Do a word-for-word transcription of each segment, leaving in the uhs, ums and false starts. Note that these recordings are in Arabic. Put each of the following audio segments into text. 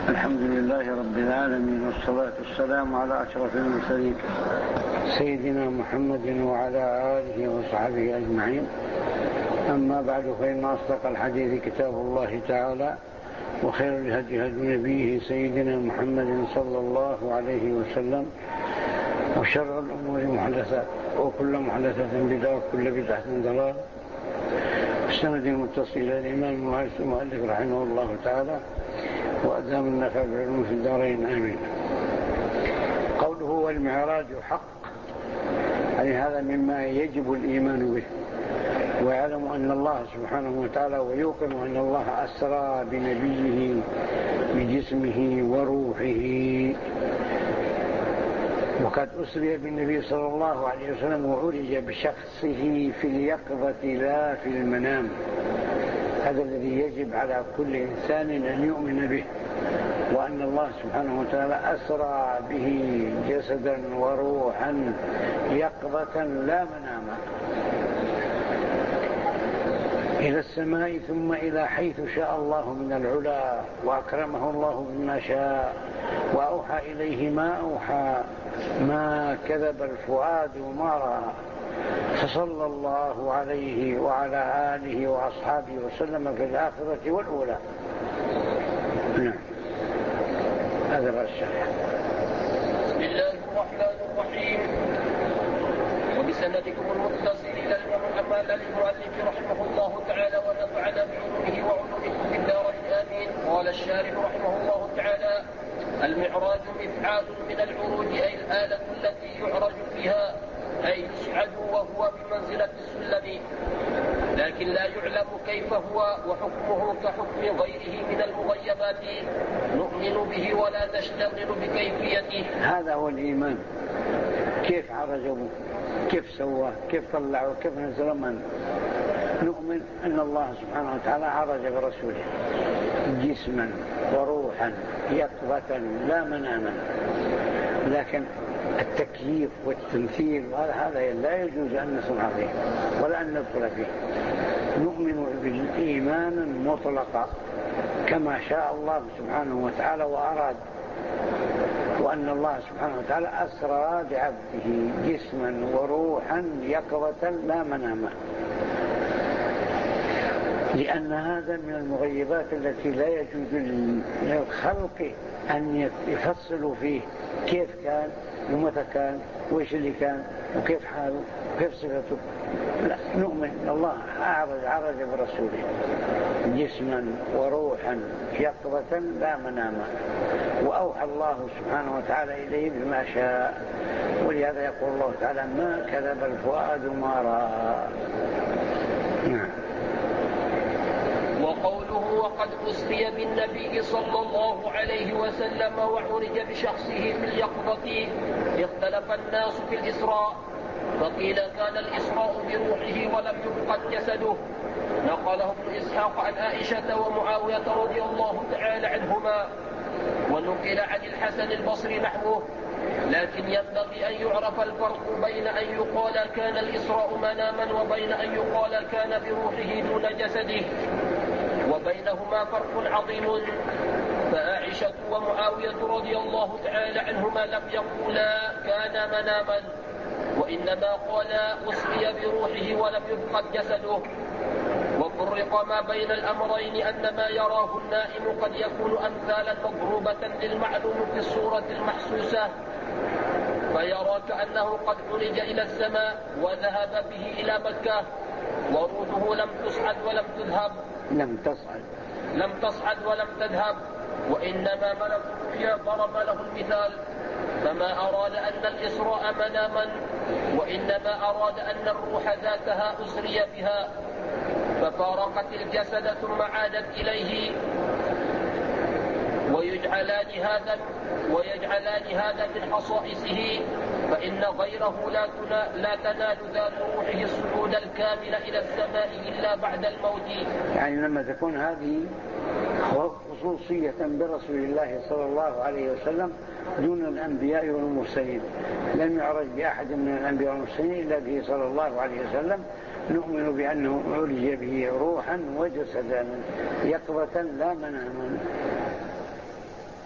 الحمد لله رب العالمين، والصلاة والسلام على أشرف المرسلين سيدنا محمد وعلى آله وصحبه أجمعين. أما بعد، فإن أصدق الحديث كتاب الله تعالى، وخير الهدي هدي نبيه سيدنا محمد صلى الله عليه وسلم، وشر الأمور محدثات، وكل محدثة بدعة، وكل بدعة ضلالة. السند المتصل إلى الإمام المؤلف رحمه الله تعالى، وأدام النفع بالعلوم في الدارين، آمين. قوله والمعراج حق، يعني هذا مما يجب الإيمان به، ويعلم أن الله سبحانه وتعالى ويوقن أن الله أسرى بنبيه بجسمه وروحه. وقد أسري بالنبي صلى الله عليه وسلم وعرج بشخصه في اليقظة لا في المنام. هذا الذي يجب على كل إنسان أن يؤمن به، وأن الله سبحانه وتعالى أسرى به جسدا وروحا يقظة لا مناما إلى السماء، ثم إلى حيث شاء الله من العلا، وأكرمه الله بما شاء، وأوحى إليه ما أوحى، ما كذب الفؤاد ما رأى. فصلى الله عليه وعلى آله وأصحابه وسلم في الآخرة والأولى. نعم، هذا هو الشرح. بسم الله الرحمن الرحيم. وبسندكم المتصل إلى الإمام المؤلف رحمه الله تعالى، ونفعنا بعلومه وعلومكم في الدارين، آمين. قال الشارح رحمه الله تعالى: المعراج مفعال من العروج، أي الآلة التي يعرج فيها، أي يسعد وهو بمنزلة السلم، لكن لا يعلم كيف هو، وحكمه كحكم غيره من المغيبات، نؤمن به ولا نشتغل بكيفيته. هذا هو الإيمان، كيف عرجه، كيف سواه، كيف طلعه، كيف نزل من. نؤمن أن الله سبحانه وتعالى عرج برسوله جسما وروحا يقظة لا مناما، لكن التكييف والتمثيل هذا لا يجوز أن نصنع فيه ولا أن ندخل فيه. نؤمن بالإيمان مطلقا كما شاء الله سبحانه وتعالى وأراد، وأن الله سبحانه وتعالى أسرى بعبده جسما وروحا يقظة لا مناما، لأن هذا من المغيبات التي لا يجوز للخلق أن يفصلوا فيه كيف كان ومتى كان وإيش اللي كان وكيف حاله وكيف صفته. لا، نؤمن الله أعرج عرج برسوله جسما وروحا يقظة لا مناما، وأوحى الله سبحانه وتعالى إليه بما شاء. ولهذا يقول الله تعالى: ما كذب الفؤاد ما رأى. نعم. وقوله: وقد أسري بالنبي صلى الله عليه وسلم وعرج بشخصه في اليقظة، اختلف الناس في الإسراء، فقيل كان الإسراء بروحه ولم يفقد جسده. نقله ابن إسحاق عن عائشة ومعاوية رضي الله تعالى عنهما، ونقل عن الحسن البصري نحوه. لكن ينبغي أن يعرف الفرق بين أن يقال كان الإسراء مناما وبين أن يقال كان بروحه دون جسده، وبينهما فرق عظيم. فعائشة ومعاوية رضي الله تعالى عنهما لم يقولا كان مناما، وإنما قالا أسري بروحه ولم يفقد جسده. وفرق ما بين الأمرين أن ما يراه النائم قد يكون أمثالا مضروبة للمعلوم في الصورة المحسوسة، فيرى كأنه قد عرج إلى السماء وذهب به إلى مكة، وروحه لم تصعد ولم تذهب لم تصعد لم تصعد ولم تذهب، وإنما ملك الرؤيا ضرب له المثال، فما أراد أن الإسراء مناما، وإنما أراد أن الروح ذاتها أسري بها، ففارقت الجسد ثم عادت إليه. ويجعلان هذا ويجعلان هذا من خصائصه، فإن غيره لا, لا تنال ذات روحه الصعود الكامل إلى السماء إلا بعد الموت. يعني لما تكون هذه خصوصية برسول الله صلى الله عليه وسلم دون الأنبياء والمرسلين، لم يعرج بأحد من الأنبياء والمرسلين إلا به صلى الله عليه وسلم، نؤمن بأنه عرج به روحا وجسدا يقظة لا مناما.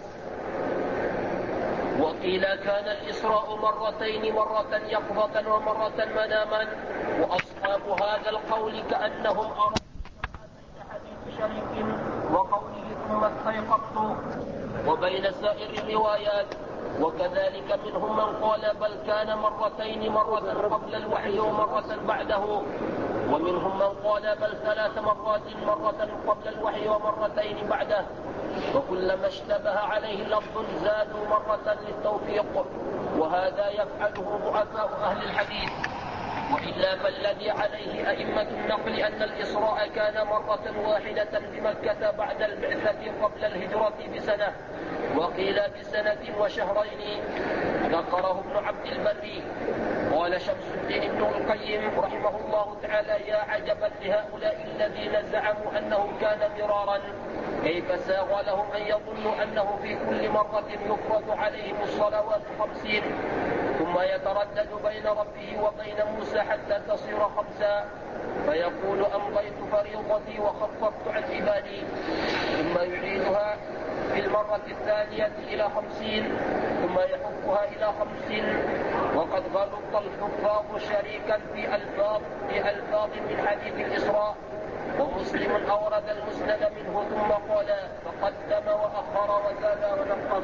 وقيل كان الإسراء مرتين، مرة يقظة ومرة مناما. وأصحاب هذا القول كأنهم أرادوا حديث شريك وقوله ثم استيقظت وبين سائر الروايات. وكذلك منهم من قال بل كان مرتين، مرة قبل الوحي ومرة بعده. ومنهم من قال بل ثلاث مرات، مرة قبل الوحي ومرتين بعده. وكلما اشتبه عليه لفظ زادوا مرة للتوفيق، وهذا يفعله ضعفاء أهل الحديث. وإلا فالذي عليه أئمة النقل أن الإسراء كان مرة واحدة بمكة بعد البعثة قبل الهجرة بسنة، وقيل بسنة وشهرين. ذكره ابن عبد البر. قال شمس الدين ابن القيم رحمه الله تعالى يا عجبا لهؤلاء الذين زعموا أنه كان مرارا، كيف ساغ لهم أن يظنوا أنه في كل مرة يفرض عليهم الصلوات خمسين ثم يتردد بين ربه وبين موسى حتى تصير خمسا، فيقول أمضيت فريضتي وخففت عن عبادي، ثم يعيدها في المرة الثانية إلى خمسين ثم يحكها إلى خمسين. وقد غلط الحفاظ شريكا في ألفاظ في ألفاظ من حديث الإسراء. ومسلم أورد المسند منه ثم قال فقدم وأخر وزاد ونقص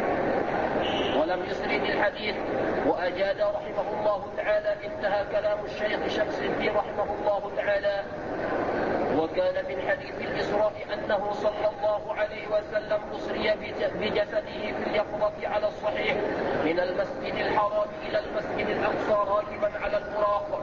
ولم يسرد الحديث وأجاد رحمه الله تعالى. انتهى كلام الشيخ شمس الدين رحمه الله تعالى. وكان من حديث الإسراء أنه صلى الله عليه وسلم أسري بجسده في اليقظة على الصحيح من المسجد الحرام إلى المسجد الأقصى راكبا على البراق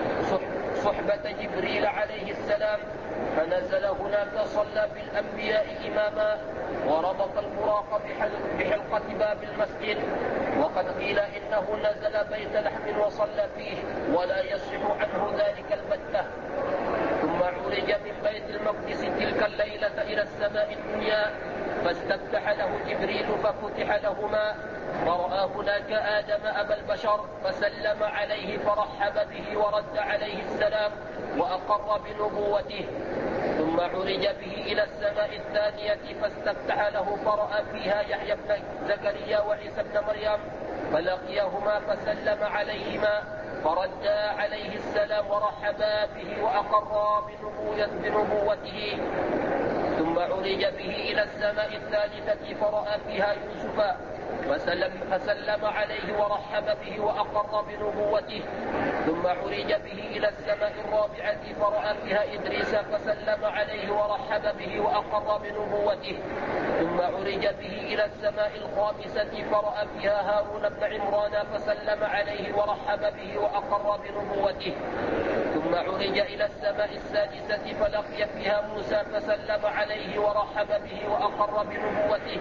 صحبة جبريل عليه السلام، فنزل هناك صلى بالأنبياء إماما وربط البراق بحلقة باب المسجد. وقد قيل إنه نزل بيت لحم وصلى فيه ولا يصح عنه ذلك البتة. ثم عرج من بيت المقدس تلك الليلة إلى السماء الدنيا فاستفتح له جبريل ففتح لهما، فرأى هناك آدم أبا البشر فسلم عليه فرحب به ورد عليه السلام وأقر بنبوته. ثم عرج به إلى السماء الثانية فاستفتح له فرأى فيها يحيى بن زكريا وعيسى بن مريم فلقيهما فسلم عليهما فردا عليه السلام ورحبا به وأقرا بنبوته. ثم عرج به إلى السماء الثالثة فرأى فيها يوسف فسلم, فسلم عليه ورحب به وأقر بنبوته. ثم عرج به إلى السماء الرابعة فرأى فيها إدريس فسلم عليه ورحب به وأقر بنبوته. ثم عرج به إلى السماء الخامسة فرأى فيها هارون بن عمران فسلم عليه ورحب به وأقر بنبوته. ثم عرج إلى السماء السادسة فلقي فيها موسى فسلم عليه ورحب به وأقر بنبوته.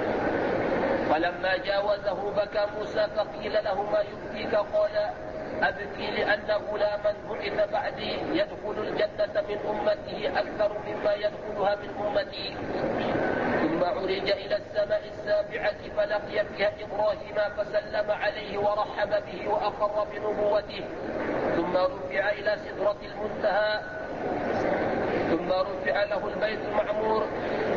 فلما جاوزه بكى موسى فقيل له ما يبكيك؟ قال أبكي لأن غلاما بعث بعدي يدخل الجنة من أمته أكثر مما يدخلها من أمتي. ثم عرج إلى السماء السابعة فلقي فيها إبراهيم فسلم عليه ورحب به وأقر بنبوته. ثم رفع إلى سدرة المنتهى ثم رفع له البيت المعمور.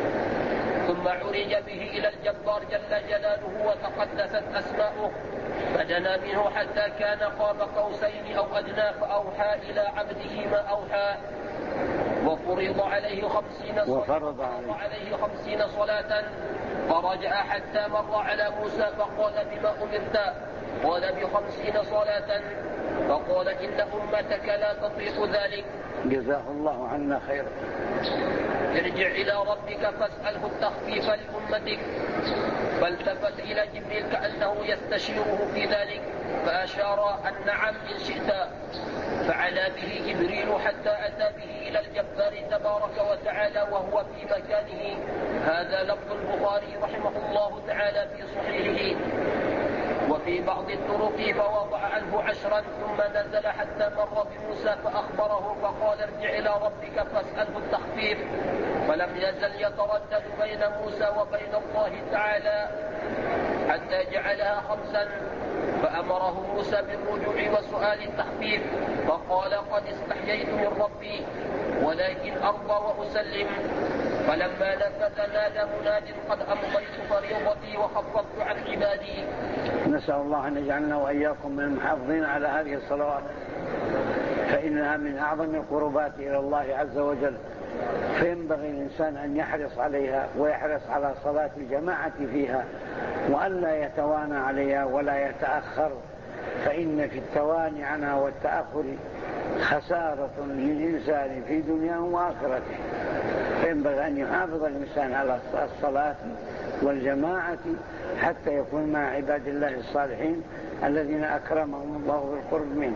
ثم عرج به إلى الجبار جل جلاله وتقدست أسماؤه فدنا منه حتى كان قاب قوسين أو أدنى فأوحى إلى عبده ما أوحى. وفرض عليه خمسين وفرض عليه خمسين صلاة فرجع حتى مر على موسى فقال بما أمرت؟ قال بخمسين صلاة. فقال إن أمتك لا تطيق ذلك. جزاه الله عنا خيرا. ارجع إلى ربك فاسأله التخفيف لأمتك. فالتفت إلى جبريل كأنه يستشيره في ذلك فأشار أن نعم إن شئت. فعلى به جبريل حتى أتى به إلى الجبار تبارك وتعالى وهو في مكانه. هذا لفظ البخاري رحمه الله تعالى في صحيحه. وفي بعض الطرق فوضع عنه عشرا ثم نزل حتى مر بموسى فأخبره فقال ارجع إلى ربك فاسأله التخفيف. فلم يزل يتردد بين موسى وبين الله تعالى حتى جعلها خمسا. فأمره موسى بالرجوع وسؤال التخفيف فقال قد استحييت من ربي ولكن أرضى وأسلم. فلما نفذ نادى مناد قد أمضيت فريضتي فريضتي وخففت عن عبادي. نسأل الله أن يجعلنا وإياكم من المحافظين على هذه الصلوات، فإنها من أعظم القربات إلى الله عز وجل، فينبغي الإنسان أن يحرص عليها ويحرص على صلاة الجماعة فيها، وأن لا يتوانى عليها ولا يتأخر، فإن في التواني عنها والتأخر خسارة للإنسان في دنياه وآخرته. فينبغي أن يحافظ الإنسان على الصلاة والجماعة حتى يكون مع عباد الله الصالحين الذين أكرمهم الله بالقرب منه.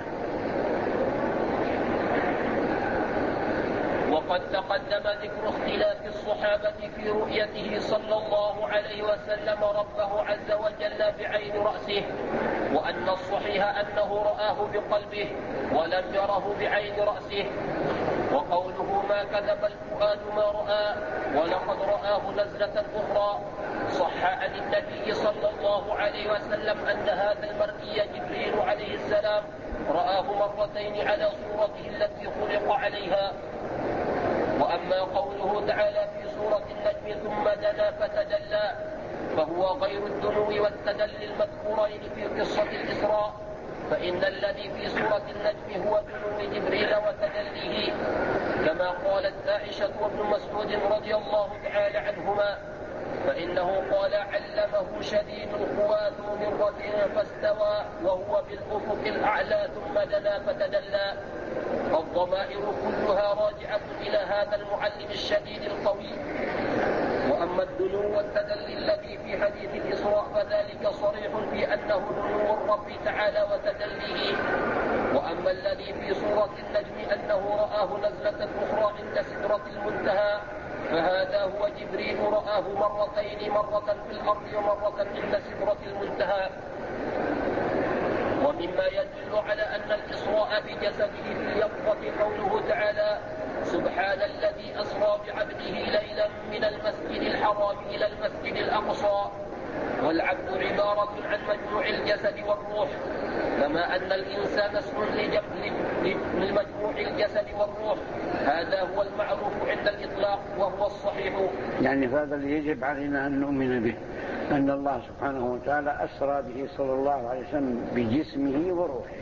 وقد تقدم ذكر اختلاف الصحابة في رؤيته صلى الله عليه وسلم ربه عز وجل بعين رأسه، وأن الصحيح أنه رآه بقلبه ولم يره بعين رأسه. وقوله ما كذب الفؤاد ما رأى ولقد رآه نزلة أخرى، صح عن النبي صلى الله عليه وسلم أن هذا المرئي جبريل عليه السلام رآه مرتين على صورته التي خلق عليها. وأما قوله تعالى في سورة النجم ثم دنا فتدلى، فهو غير الدنو والتدلي المذكورين في قصة الإسراء، فإن الذي في سورة النجم هو دنو جبريل وتدليه، كما قالت عائشة وابن مسعود رضي الله تعالى عنهما، فإنه قال علمه شديد القوى ذو مرة فاستوى وهو بالأفق الأعلى ثم دنا فتدلى. الضمائر كلها راجعة إلى هذا المعلم الشديد القوي. وأما الدنو والتدلي الذي في حديث الإسراء فذلك صريح في أنه دنو الرب تعالى وتدليه. وأما الذي في سورة النجم أنه رآه نزلة أخرى عند سدرة المنتهى، فهذا هو جبريل رآه مرتين، مرة في الأرض ومرة عند سدرة المنتهى. ومما يدل على أن الإسراء بجسده في اليقظة قوله تعالى سبحان الذي أسرى بعبده ليلا من المسجد الحرام إلى المسجد الأقصى. والعبد عبارة عن مجموع الجسد والروح، كما أن الإنسان اسم لمجموع الجسد والروح. هذا هو المعروف عند الإطلاق وهو الصحيح. يعني هذا اللي يجب علينا أن نؤمن به، أن الله سبحانه وتعالى أسرى به صلى الله عليه وسلم بجسمه وروحه.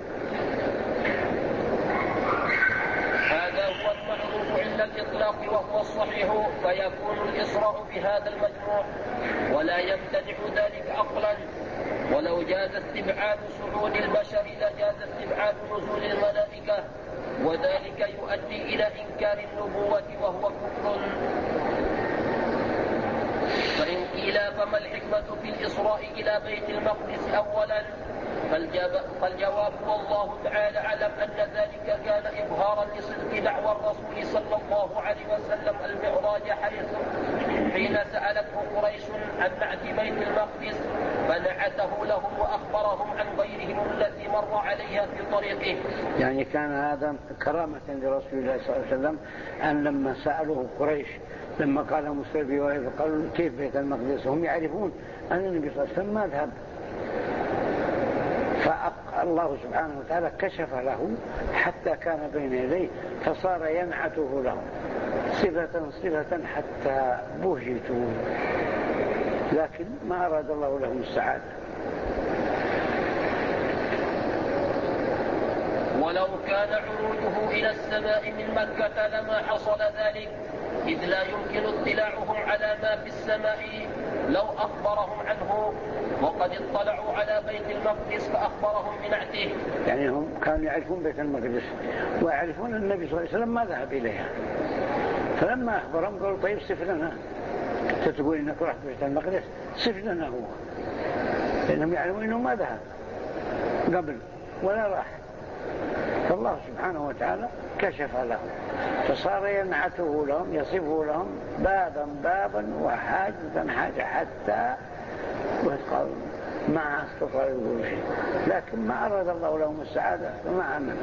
هذا هو المعروف عند الإطلاق وهو الصحيح، فيكون الإسراء بهذا المجموع، ولا يمتنع ذلك عقلا. ولو جاز استبعاد صعود البشر لجاز استبعاد نزول الملائكة، وذلك يؤدي إلى إنكار النبوة وهو كفر. فإن قيل فما الحكمة في الإسراء إلى بيت المقدس أولا، فالجواب والله تعالى أعلم أن ذلك كان إظهارا لصدق دعوى الرسول صلى الله عليه وسلم المعراج، حيث حين سألته قريش عن نعت بيت المقدس فنعته لهم وأخبرهم عن غيرهم التي مر عليها في طريقه. يعني كان هذا كرامة لرسول الله صلى الله عليه وسلم أن لما سألوه قريش لما قال مسلم وإذ قالوا كيف بيت المقدس، هم يعرفون أن النبي صلى الله عليه وسلم ما ذهب، فالله سبحانه وتعالى كشف له حتى كان بين يديه فصار ينعته لهم صفة صفة حتى بهجتوا، لكن ما أراد الله لهم السعادة. ولو كان عروجه إلى السماء من مكة لما حصل ذلك، إذ لا يمكن اطلاعهم على ما في السماء لو أخبرهم عنه، وقد اطلعوا على بيت المقدس فأخبرهم بنعته. يعني هم كانوا يعرفون بيت المقدس ويعرفون النبي صلى الله عليه وسلم ما ذهب إليها، فلما أخبرهم قالوا طيب صف لنا، تقول إنك رحت بيت المقدس صف لنا هو، لأنهم يعلمون إنه ما ذهب قبل ولا راح. فالله سبحانه وتعالى كشف له فصار ينعته لهم يصفه لهم بابا بابا وحاجة حاجة حتى وقال ما استطاع يقول شيء، لكن ما أراد الله لهم السعادة وما عمل.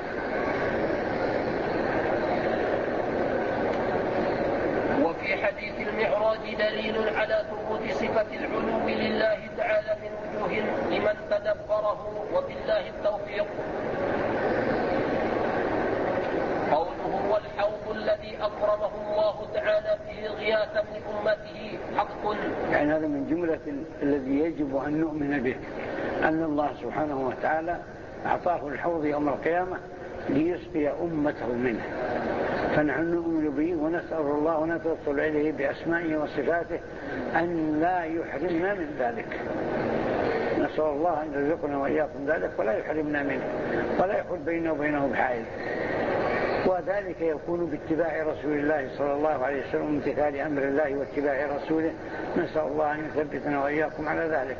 وفي حديث المعراج دليل على ثبوت صفة العلو لله تعالى من وجوه لمن تدبره، وبالله التوفيق. قوله الحوض الذي أكرمه الله تعالى به غياثا لأمته حق. يعني هذا من جملة الذي يجب أن نؤمن به، أن الله سبحانه وتعالى أعطاه الحوض يوم القيامة ليسقي أمته منه، فنحن نؤمن به ونسأل الله ونتوسل إليه بأسمائه وصفاته أن لا يحرمنا من ذلك. نسأل الله أن يرزقنا وإياكم ذلك ولا يحرمنا منه ولا يحول بيننا وبينه بحائل، وذلك يكون باتباع رسول الله صلى الله عليه وسلم وامتثال أمر الله واتباع رسوله. نسأل الله أن يثبتنا وإياكم على ذلك.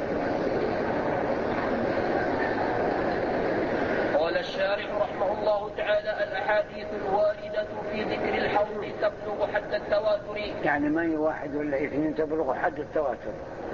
قال الشارح رحمه الله تعالى: الأحاديث الواردة في ذكر الحوض تبلغ حد التواتر. يعني ما هي واحد ولا اثنين، تبلغ حد التواتر.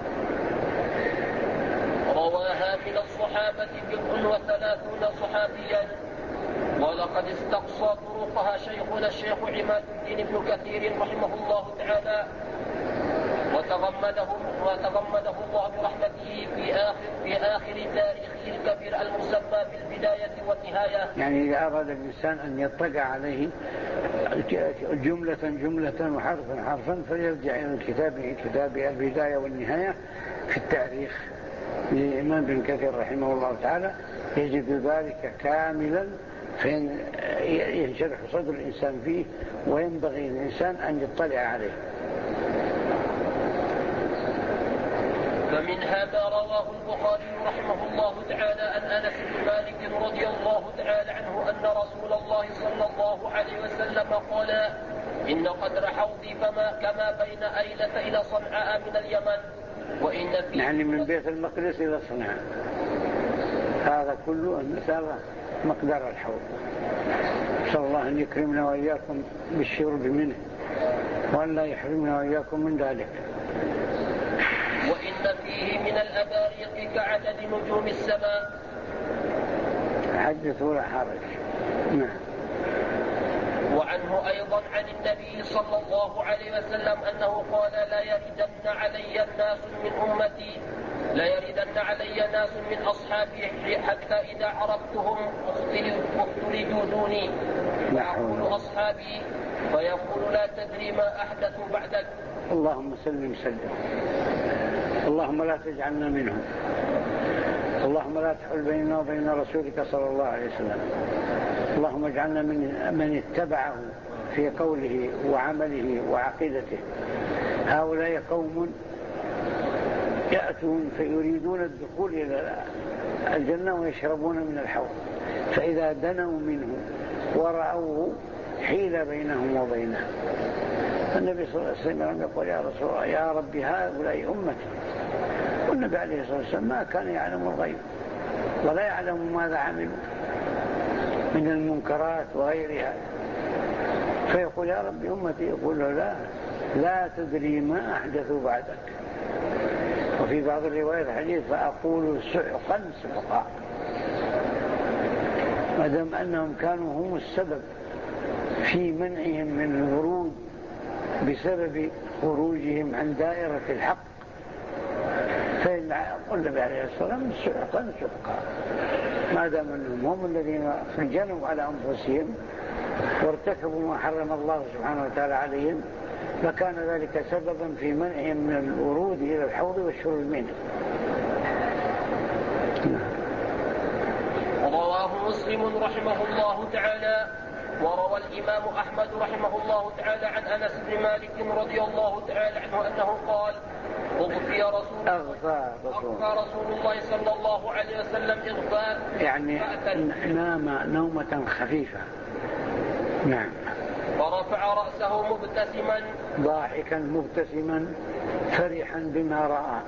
رواها من الصحابة بضع وثلاثون صحابيا، ولقد استقصى طرقها شيخنا الشيخ عماد الدين بن كثير رحمه الله تعالى، وتغمده, وتغمده الله برحمته في آخر, في آخر تاريخه الكبير المسمى بالبداية والنهاية. يعني إذا أراد الإنسان أن يطلع عليه جملة جملة وحرفا حرفا فيرجع إلى الكتاب كتاب البداية والنهاية في التاريخ للإمام ابن كثير رحمه الله تعالى، يجد ذلك كاملا فين ينشرح صدر الإنسان فيه، وينبغي الإنسان أن يطلع عليه. فمنها ما رواه البخاري رحمه الله تعالى عن أنس بن مالك رضي الله تعالى عنه أن رسول الله صلى الله عليه وسلم قال: إن قدر حوضي فما كما بين أيلة إلى صنعاء من اليمن، وإن فيه يعني من بيت المقدس إلى صنعاء، هذا كله المسافة مقدار الحوض. صلى الله أن يكرمنا وإياكم بالشرب منه وأن لا يحرمنا وإياكم من ذلك. وإن فيه من الأباريق كعدد نجوم السماء. حدث ولا حرج. نعم. وعنه أيضا عن النبي صلى الله عليه وسلم أنه قال: لا يردن علي الناس من أمتي لا يردن علي ناس من أصحابي حتى إذا عرفتهم اختلجوا دوني، فأقول أصحابي فيقول: لا تدري ما أحدث بعدك. اللهم سلم سلم. اللهم لا تجعلنا منهم. اللهم لا تحل بيننا وبين رسولك صلى الله عليه وسلم. اللهم اجعلنا من من اتبعه في قوله وعمله وعقيدته. هؤلاء قوم يأتون فيريدون الدخول إلى الجنة ويشربون من الحوض، فإذا دنوا منه ورأوه حيل بينهم وبينه. النبي صلى الله عليه وسلم يقول: يا رسول الله، يا رب هؤلاء أمتي. والنبي عليه الصلاة والسلام ما كان يعلم الغيب ولا يعلم ماذا عملوا من المنكرات وغيرها، فيقول: يا رب أمتي. يقول له: لا لا تدري ما أحدثوا بعدك. وفي بعض الروايات الحديث: فأقول سحقا سحقا، ما دام أنهم كانوا هم السبب في منعهم من الورود بسبب خروجهم عن دائرة الحق، فإن قل النبي عليه الصلاة والسلام: سحقا سحقا. ما دام أنهم هم الذين فجنوا على أنفسهم وارتكبوا ما حرم الله سبحانه وتعالى عليهم، فكان ذلك سببا في منعهم من الورود إلى الحوض والشرب منه. رواه مسلم رحمه الله تعالى. وروى الإمام أحمد رحمه الله تعالى عن أنس بن مالك رضي الله تعالى عنه أنه قال: أغفي رسول, أغفى رسول. رسول الله صلى الله عليه وسلم إغفاء، يعني نام نومة خفيفة. نعم. ورفع رأسه مبتسما ضاحكا مبتسما فرحا بما رأى.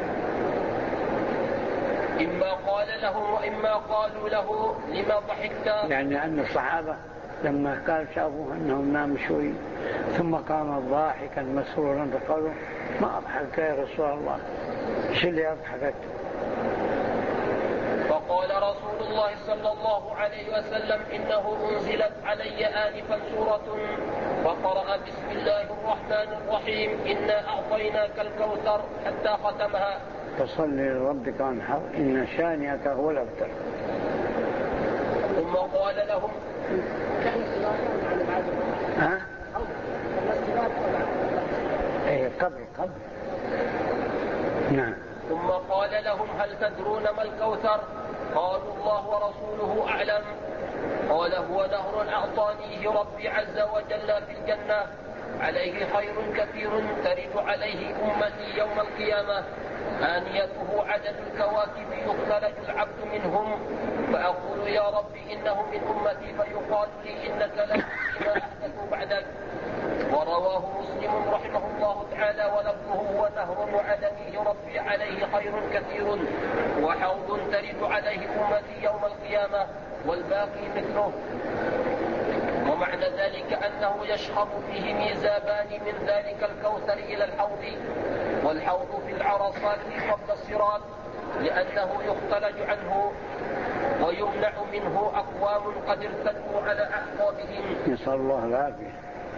إما قال له وإما قالوا له: لما ضحكت؟ يعني أن الصحابة لما قال شافوا أنهم نام شوي ثم قام ضاحكا مسرورا، فقالوا: ما أضحك يا رسول الله، إيش اللي أضحكت؟ فقال رسول الله صلى الله عليه وسلم: إنه أنزلت علي آنفا سورة فقرأ بسم الله الرحمن الرحيم إنا أعطيناك الكوثر حتى ختمها. فصل لربك وانحر إن شانئك هو الأبتر. ثم قال لهم ها؟ ايه قبل قبل. نعم. ثم قال لهم هل تدرون ما الكوثر؟ قالوا الله ورسوله أعلم. قال هو نهر أعطانيه ربي عز وجل في الجنة، عليه خير كثير ترد عليه أمتي يوم القيامة، آنيته عدد الكواكب يختلج العبد منهم، فأقول يا رب إنهم من أمتي، فيقال لي إنك لا تدري ما أحدثوا بعدك. ورواه مسلم رحمه الله تعالى ولفظه هو نهر وعدنيه ربي عليه خير كثير وحوض ترد عليه أمتي يوم القيامة، والباقي مثله. ومعنى ذلك أنه يشخب فيه ميزابان من ذلك الكوثر إلى الحوض، والحوض في العرصات قبل الصراط، لأنه يختلج عنه ويمنع منه أقوام قد ارتدوا على أعقابهم، نسأل الله العافية.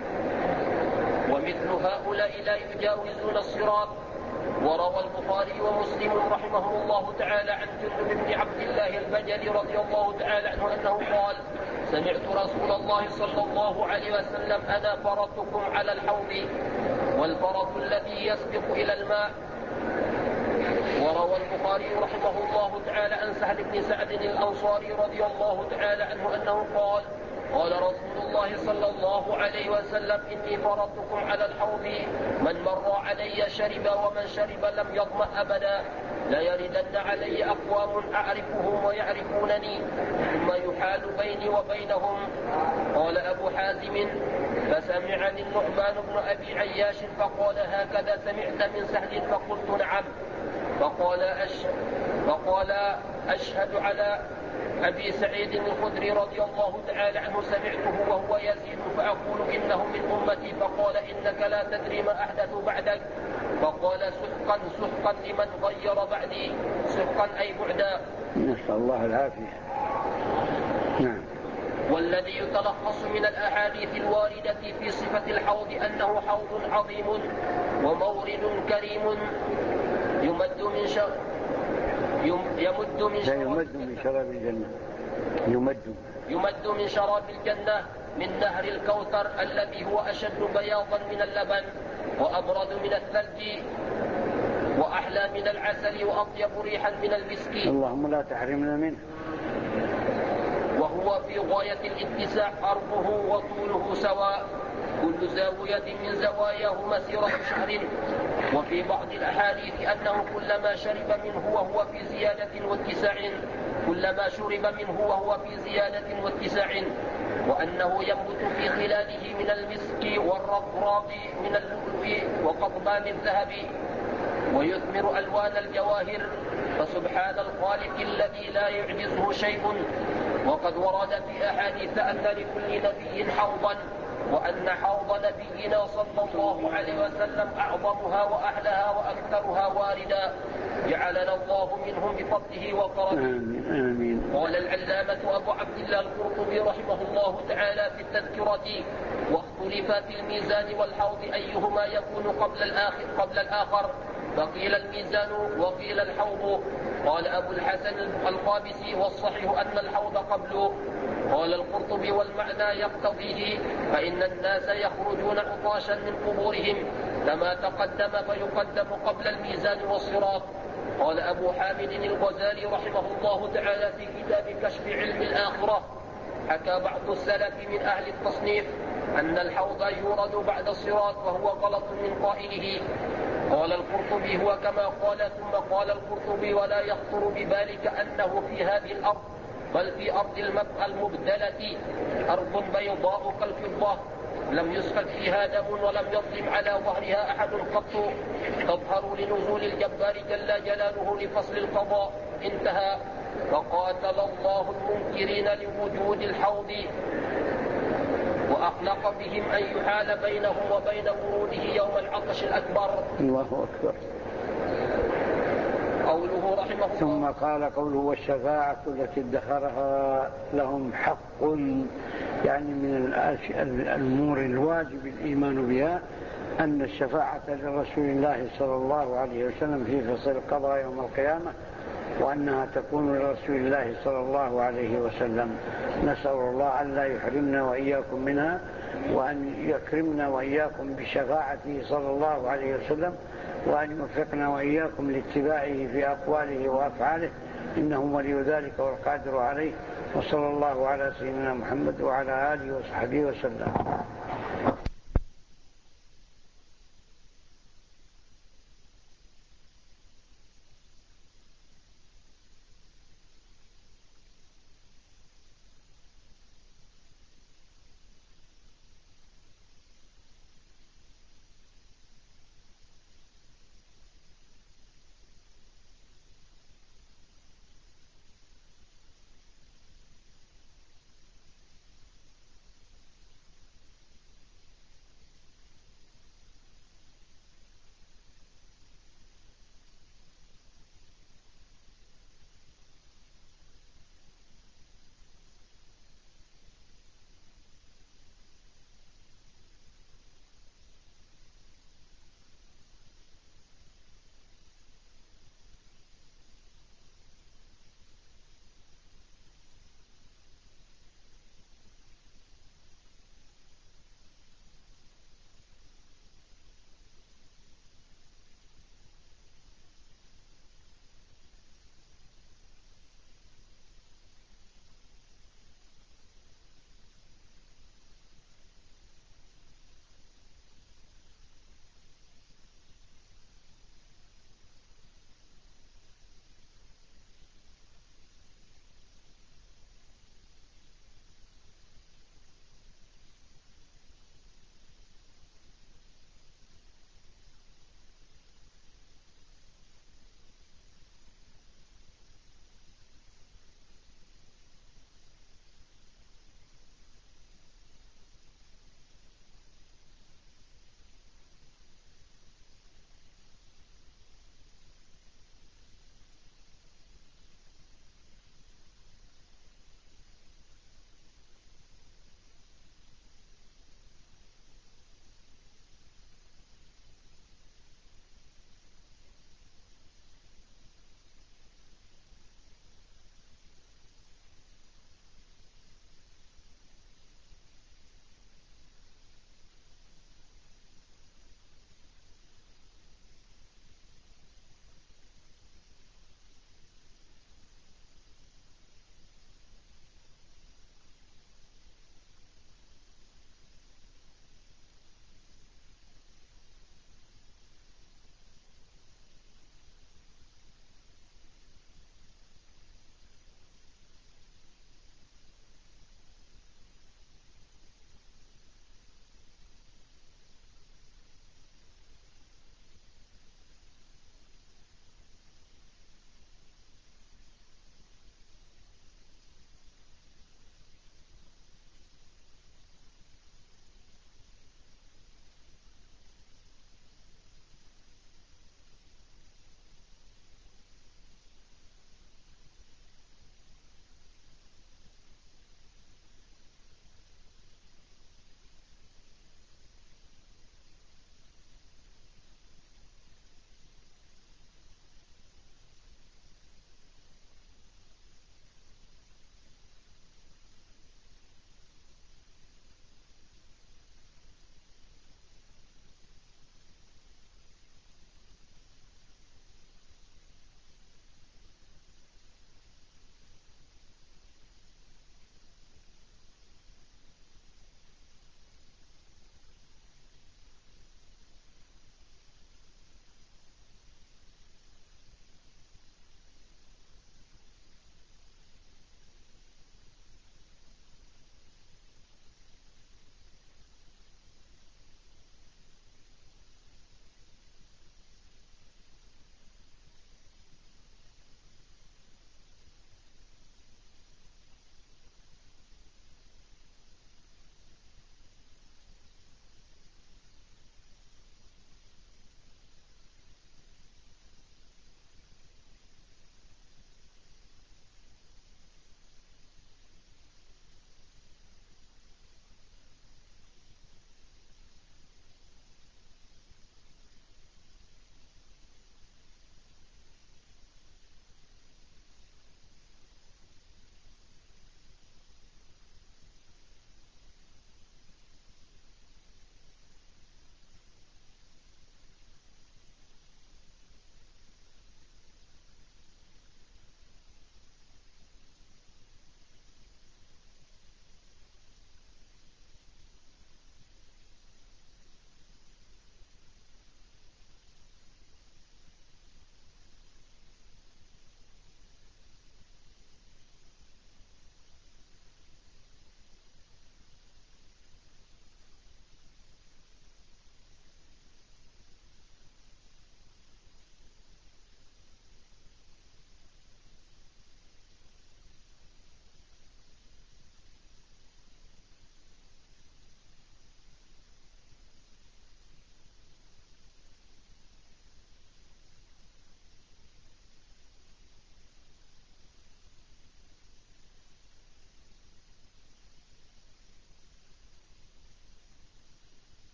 ومثل هؤلاء لا يجاوزون الصراط. وروى البخاري ومسلم رحمه الله تعالى عن جندب بن عبد الله البجلي رضي الله تعالى عنه أنه قال سمعت رسول الله صلى الله عليه وسلم أنا فرطكم على الحوض، والفرط الذي يسبق إلى الماء. وروى البخاري رحمه الله تعالى عن سهل بن سعد الأنصاري رضي الله تعالى عنه أنه قال قال رسول الله صلى الله عليه وسلم إني فرطكم على الحوض، من مر علي شرب ومن شرب لم يظمأ أبدا، لا يردن علي أقوام أعرفهم ويعرفونني ثم يحال بيني وبينهم. قال أبو حازم فسمعني النعمان بن أبي عياش فقال هكذا سمعت من سهل؟ فقلت نعم. فقال أشهد, فقال أشهد على أبي سعيد الخدري رضي الله تعالى عنه سمعته وهو يزيد فأقول إنه من أمتي، فقال إنك لا تدري ما أحدث بعدك، فقال سحقا سحقا لمن غير بعدي، سحقا أي بعدا. نسأل الله العافية. نعم. والذي يتلخص من الأحاديث الواردة في صفة الحوض أنه حوض عظيم ومورد كريم يمد من شر يمد من شراب يمد من شراب الجنة يمد يمد من شراب الجنة من نهر الكوثر الذي هو أشد بياضا من اللبن وأبرد من الثلج وأحلى من العسل وأطيب ريحا من المسك. اللهم لا تحرمنا منه. وهو في غاية الاتساع، أرضه وطوله سواء، كل زاوية من زواياه مسيرة شهر. وفي بعض الأحاديث أنه كلما شرب منه وهو في زيادة واتساع كلما شرب منه وهو في زيادة واتساع، وأنه ينبت في خلاله من المسك والرطراب من اللؤلؤ وقضبان الذهب، ويثمر ألوان الجواهر، فسبحان الخالق الذي لا يعجزه شيء. وقد ورد في أحاديث أن لكل نبي حوضا، وأن حوض نبينا صلى الله عليه وسلم أعظمها وأحلاها وأكثرها واردا، جعلنا الله منهم بفضله وكرمه. آمين. قال العلامة أبو عبد الله القرطبي رحمه الله تعالى في التذكرة واختلف في الميزان والحوض أيهما يكون قبل الآخر, قبل الآخر فقيل الميزان وقيل الحوض. قال أبو الحسن القابسي والصحيح أن الحوض قبله. قال القرطبي والمعنى يقتضيه، فإن الناس يخرجون عطاشا من قبورهم كما تقدم فيقدم قبل الميزان والصراط. قال أبو حامد الغزالي رحمه الله تعالى في كتاب كشف علم الآخرة حكى بعض السلف من أهل التصنيف أن الحوض يورد بعد الصراط وهو غلط من قائله. قال القرطبي هو كما قال. ثم قال القرطبي ولا يخطر ببالك أنه في هذه الأرض بل في أرض المبدلة، أرض بيضاء كالفضة لم يسفك فيها دم ولم يظلم على ظهرها أحد قط، تظهر لنزول الجبار جل جلاله لفصل القضاء. انتهى. فقاتل الله المنكرين لوجود الحوض وأخلق بهم أن يحال بينهم وبين وروده يوم العطش الأكبر. الله أكبر. قوله رحمه الله ثم قال قوله والشفاعة التي ادخرها لهم حق، يعني من الأمور الواجب الإيمان بها أن الشفاعة لرسول الله صلى الله عليه وسلم في فصل القضاء يوم القيامة، وأنها تكون لرسول الله صلى الله عليه وسلم. نسأل الله أن لا يحرمنا وإياكم منها وأن يكرمنا وإياكم بشفاعته صلى الله عليه وسلم، وأن يوفقنا وإياكم لاتباعه في أقواله وأفعاله، إنه ولي ذلك والقادر عليه. وصلى الله على سيدنا محمد وعلى آله وصحبه وسلم.